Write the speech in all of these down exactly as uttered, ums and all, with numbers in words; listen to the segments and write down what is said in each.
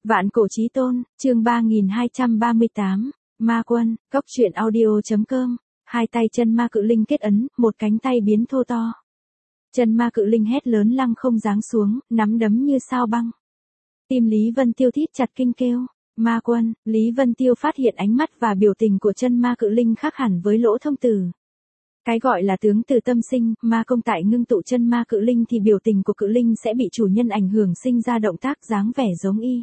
Vạn cổ chí tôn, chương ba nghìn hai trăm ba mươi tám, Ma Quân, Cốc truyện audio.com, hai tay chân ma cự linh kết ấn, một cánh tay biến thô to. Chân ma cự linh hét lớn lăng không giáng xuống, nắm đấm như sao băng. Tim Lý Vân Tiêu thít chặt kinh kêu, Ma Quân, Lý Vân Tiêu phát hiện ánh mắt và biểu tình của chân ma cự linh khác hẳn với Lỗ Thông Tử. Cái gọi là tướng từ tâm sinh, ma công tại ngưng tụ chân ma cự linh thì biểu tình của cự linh sẽ bị chủ nhân ảnh hưởng sinh ra động tác dáng vẻ giống y.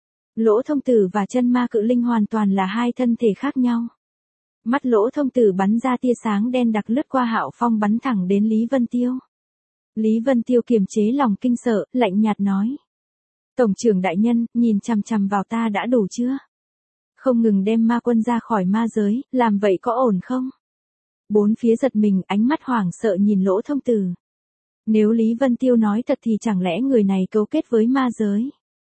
Lỗ Thông Tử và chân ma cự linh hoàn toàn là hai thân thể khác nhau. Mắt Lỗ Thông Tử bắn ra tia sáng đen đặc lướt qua Hạo Phong bắn thẳng đến Lý Vân Tiêu. Lý Vân Tiêu kiềm chế lòng kinh sợ, lạnh nhạt nói. Tổng trưởng đại nhân, nhìn chằm chằm vào ta đã đủ chưa? Không ngừng đem ma quân ra khỏi ma giới, làm vậy có ổn không? Bốn phía giật mình, ánh mắt hoảng sợ nhìn Lỗ Thông Tử. Nếu Lý Vân Tiêu nói thật thì chẳng lẽ người này cấu kết với ma giới?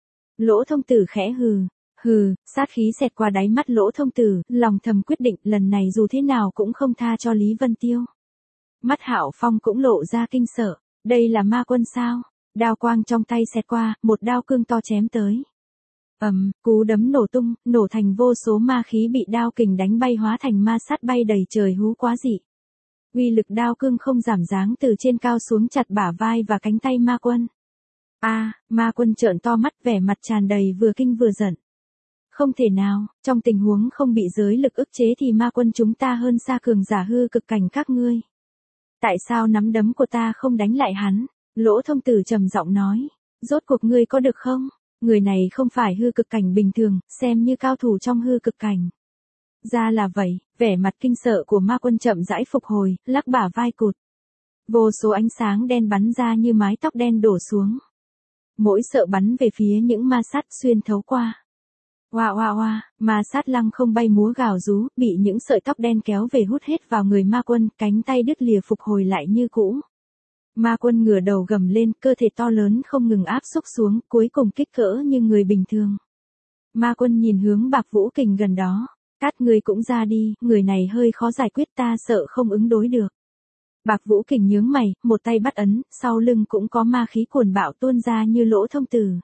Lỗ Thông Tử khẽ hừ, hừ, sát khí xẹt qua đáy mắt Lỗ Thông Tử, lòng thầm quyết định lần này dù thế nào cũng không tha cho Lý Vân Tiêu. Mắt Hạo Phong cũng lộ ra kinh sợ, đây là ma quân sao? Đao quang trong tay xẹt qua, một đao cương to chém tới. Ầm, cú đấm nổ tung, nổ thành vô số ma khí bị đao kình đánh bay hóa thành ma sát bay đầy trời hú quá dị. Uy lực đao cương không giảm dáng từ trên cao xuống chặt bả vai và cánh tay ma quân. A, à, ma quân trợn to mắt vẻ mặt tràn đầy vừa kinh vừa giận. Không thể nào, trong tình huống không bị giới lực ức chế thì ma quân chúng ta hơn xa cường giả hư cực cảnh các ngươi. Tại sao nắm đấm của ta không đánh lại hắn? Lỗ Thông Tử trầm giọng nói, rốt cuộc ngươi có được không? Người này không phải hư cực cảnh bình thường, xem như cao thủ trong hư cực cảnh. Ra là vậy, vẻ mặt kinh sợ của ma quân chậm rãi phục hồi, lắc bả vai cụt. Vô số ánh sáng đen bắn ra như mái tóc đen đổ xuống. Mỗi sợ bắn về phía những ma sát xuyên thấu qua. Oa oa oa, ma sát lăng không bay múa gào rú, bị những sợi tóc đen kéo về hút hết vào người ma quân, cánh tay đứt lìa phục hồi lại như cũ. Ma quân ngửa đầu gầm lên, cơ thể to lớn không ngừng áp xúc xuống, cuối cùng kích cỡ như người bình thường. Ma quân nhìn hướng Bạc Vũ Kình gần đó, cát người cũng ra đi, người này hơi khó giải quyết ta sợ không ứng đối được. Bạc Vũ Kình nhướng mày, một tay bắt ấn, sau lưng cũng có ma khí cuồn bạo tuôn ra như Lỗ Thông Tử.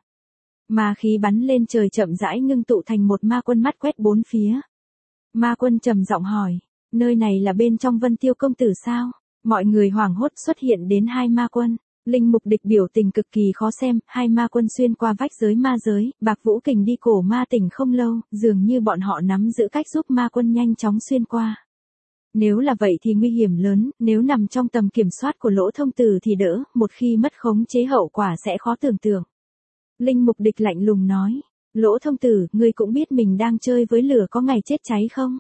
Ma khí bắn lên trời chậm rãi ngưng tụ thành một ma quân mắt quét bốn phía. Ma quân trầm giọng hỏi, nơi này là bên trong Vân Tiêu công tử sao? Mọi người hoảng hốt xuất hiện đến hai ma quân. Linh Mục Địch biểu tình cực kỳ khó xem, hai ma quân xuyên qua vách giới ma giới, Bạc Vũ Kình đi cổ ma tỉnh không lâu, dường như bọn họ nắm giữ cách giúp ma quân nhanh chóng xuyên qua. Nếu là vậy thì nguy hiểm lớn, nếu nằm trong tầm kiểm soát của Lỗ Thông Tử thì đỡ, một khi mất khống chế hậu quả sẽ khó tưởng tượng. Linh Mục Địch lạnh lùng nói, Lỗ Thông Tử, ngươi cũng biết mình đang chơi với lửa có ngày chết cháy không?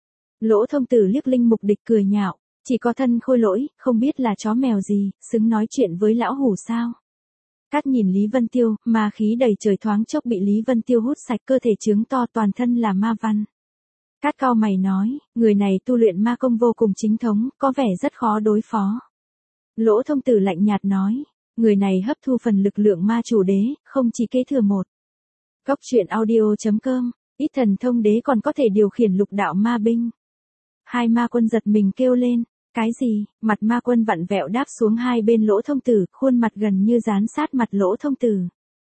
Lỗ Thông Tử liếc Linh Mục Địch cười nhạo, chỉ có thân khôi lỗi, không biết là chó mèo gì, xứng nói chuyện với lão hủ sao? Cát nhìn Lý Vân Tiêu, ma khí đầy trời thoáng chốc bị Lý Vân Tiêu hút sạch, cơ thể trướng to toàn thân là ma văn. Cát cau mày nói, người này tu luyện ma công vô cùng chính thống, có vẻ rất khó đối phó. Lỗ Thông Tử lạnh nhạt nói, người này hấp thu phần lực lượng ma chủ đế, không chỉ kế thừa một. Cốc truyện audio.com, ít thần thông đế còn có thể điều khiển lục đạo ma binh. Hai ma quân giật mình kêu lên, cái gì? Mặt ma quân vặn vẹo đáp xuống hai bên Lỗ Thông Tử, khuôn mặt gần như dán sát mặt Lỗ Thông Tử.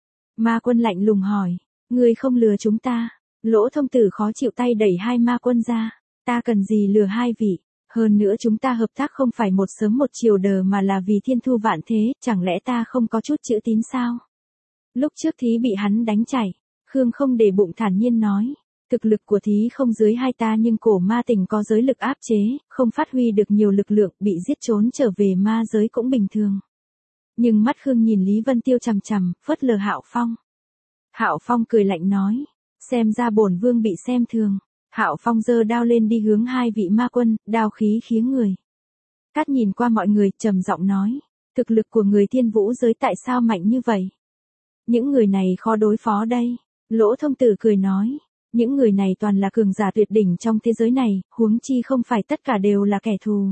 Ma quân lạnh lùng hỏi, ngươi không lừa chúng ta? Lỗ Thông Tử khó chịu tay đẩy hai ma quân ra, ta cần gì lừa hai vị? Hơn nữa chúng ta hợp tác không phải một sớm một chiều đờ mà là vì thiên thu vạn thế, chẳng lẽ ta không có chút chữ tín sao? Lúc trước thí bị hắn đánh chảy, Khương không để bụng thản nhiên nói. Thực lực của thí không dưới hai ta nhưng cổ ma tình có giới lực áp chế, không phát huy được nhiều lực lượng, bị giết trốn trở về ma giới cũng bình thường. Nhưng mắt Khương nhìn Lý Vân Tiêu chằm chằm, phớt lờ Hạo Phong. Hạo Phong cười lạnh nói, xem ra bổn vương bị xem thường. Hạo Phong giơ đao lên đi hướng hai vị ma quân, đao khí khiến người. Cát nhìn qua mọi người, trầm giọng nói, thực lực của người Thiên Vũ giới tại sao mạnh như vậy? Những người này khó đối phó đây. Lỗ Thông Tử cười nói, những người này toàn là cường giả tuyệt đỉnh trong thế giới này, huống chi không phải tất cả đều là kẻ thù.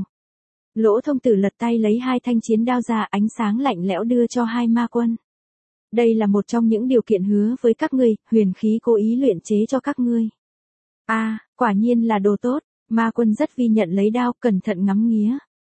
Lỗ Thông Tử lật tay lấy hai thanh chiến đao ra, ánh sáng lạnh lẽo đưa cho hai ma quân. Đây là một trong những điều kiện hứa với các ngươi, huyền khí cố ý luyện chế cho các ngươi. A, à, quả nhiên là đồ tốt, ma quân rất vi nhận lấy đao, cẩn thận ngắm nghía.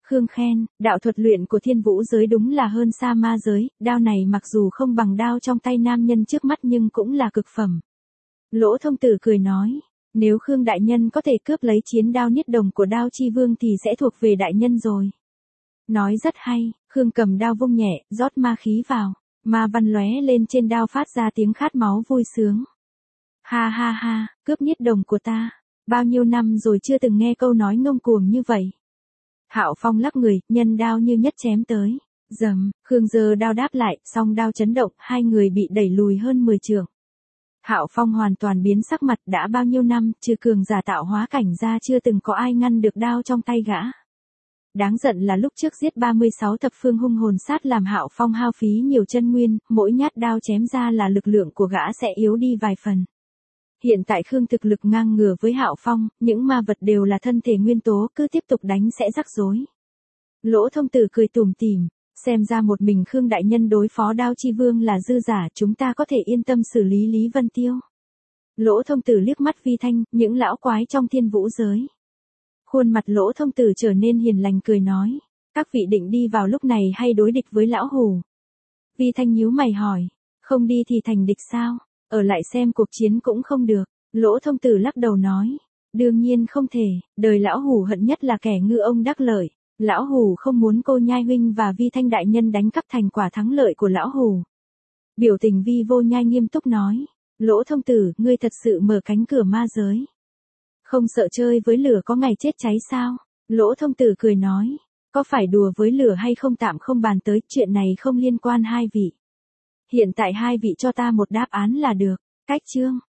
Khương khen, đạo thuật luyện của thiên vũ giới đúng là hơn xa ma giới, đao này mặc dù không bằng đao trong tay nam nhân trước mắt nhưng cũng là cực phẩm. Lỗ Thông Tử cười nói, nếu Khương đại nhân có thể cướp lấy chiến đao niết đồng của đao chi vương thì sẽ thuộc về đại nhân rồi. Nói rất hay, Khương cầm đao vung nhẹ, rót ma khí vào, ma văn lóe lên trên đao phát ra tiếng khát máu vui sướng. Ha ha ha, cướp niết đồng của ta, bao nhiêu năm rồi chưa từng nghe câu nói ngông cuồng như vậy. Hạo Phong lắc người, nhân đao như nhất chém tới. Dầm, Khương giơ đao đáp lại, song đao chấn động, hai người bị đẩy lùi hơn mười trượng. Hạo Phong hoàn toàn biến sắc mặt, đã bao nhiêu năm, trừ cường giả tạo hóa cảnh ra chưa từng có ai ngăn được đao trong tay gã. Đáng giận là lúc trước giết ba mươi sáu thập phương hung hồn sát làm Hạo Phong hao phí nhiều chân nguyên, mỗi nhát đao chém ra là lực lượng của gã sẽ yếu đi vài phần. Hiện tại Khương thực lực ngang ngửa với Hạo Phong, những ma vật đều là thân thể nguyên tố, cứ tiếp tục đánh sẽ rắc rối. Lỗ Thông Tử cười tủm tỉm, xem ra một mình Khương đại nhân đối phó đao chi vương là dư giả, chúng ta có thể yên tâm xử lý Lý Vân Tiêu. Lỗ Thông Tử liếc mắt Vi Thanh, những lão quái trong thiên vũ giới. Khuôn mặt Lỗ Thông Tử trở nên hiền lành cười nói, các vị định đi vào lúc này hay đối địch với lão hủ? Vi Thanh nhíu mày hỏi, không đi thì thành địch sao? Ở lại xem cuộc chiến cũng không được. Lỗ Thông Tử lắc đầu nói, đương nhiên không thể, đời lão hủ hận nhất là kẻ ngư ông đắc lợi. Lão hủ không muốn cô Nhai huynh và Vi Thanh đại nhân đánh cắp thành quả thắng lợi của lão hủ. Biểu tình Vi Vô Nhai nghiêm túc nói, Lỗ Thông Tử, ngươi thật sự mở cánh cửa ma giới. Không sợ chơi với lửa có ngày chết cháy sao? Lỗ Thông Tử cười nói, có phải đùa với lửa hay không tạm không bàn tới, chuyện này không liên quan hai vị. Hiện tại hai vị cho ta một đáp án là được. Cách chương